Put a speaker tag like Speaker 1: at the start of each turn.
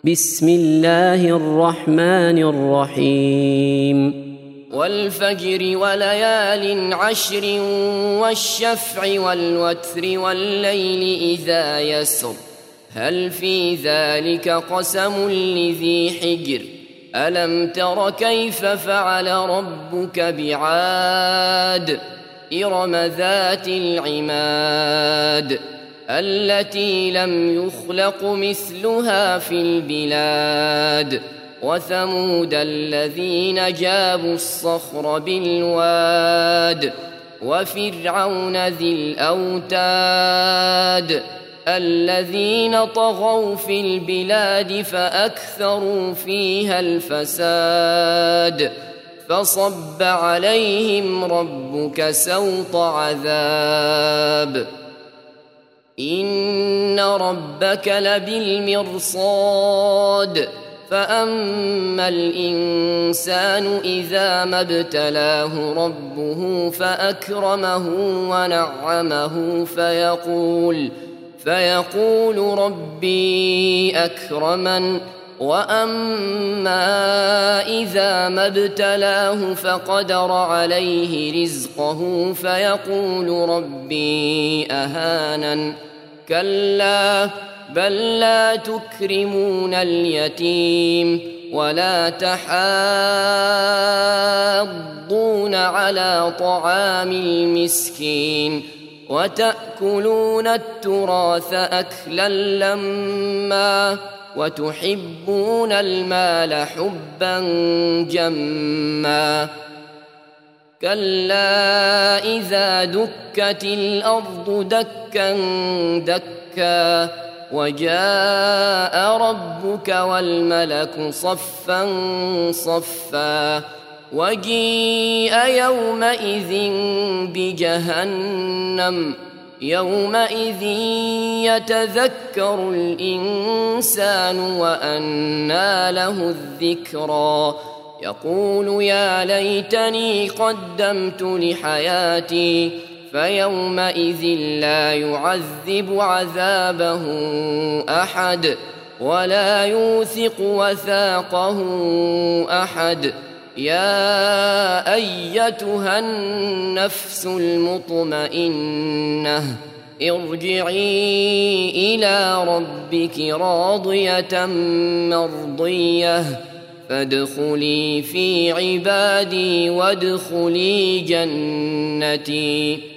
Speaker 1: بسم الله الرحمن الرحيم
Speaker 2: والفجر وليال عشر والشفع والوتر والليل إذا يسر هل في ذلك قسم لذي حجر ألم تر كيف فعل ربك بعاد إرم ذات العماد التي لم يخلق مثلها في البلاد وثمود الذين جابوا الصخر بالواد وفرعون ذي الأوتاد الذين طغوا في البلاد فأكثروا فيها الفساد فصب عليهم ربك سوط عذاب إن ربك لبالمرصاد فأما الإنسان إذا ما ابتلاه ربه فأكرمه ونعمه فيقول ربي أكرمن وأما إذا ما ابتلاه فقدر عليه رزقه فيقول ربي أهانن كلا بل لا تكرمون اليتيم ولا تحاضون على طعام المسكين وتأكلون التراث أكلا لما وتحبون المال حبا جما كلا إذا دكت الأرض دكا دكا وجاء ربك والملك صفا صفا وجيء يومئذ بجهنم يومئذ يتذكر الإنسان وأنى له الذكرى يقول يا ليتني قدمت لحياتي فيومئذ لا يعذب عذابه أحد ولا يوثق وثاقه أحد يا أيتها النفس المطمئنة ارجعي إلى ربك راضية مرضية فادخلي في عبادي وادخلي جنتي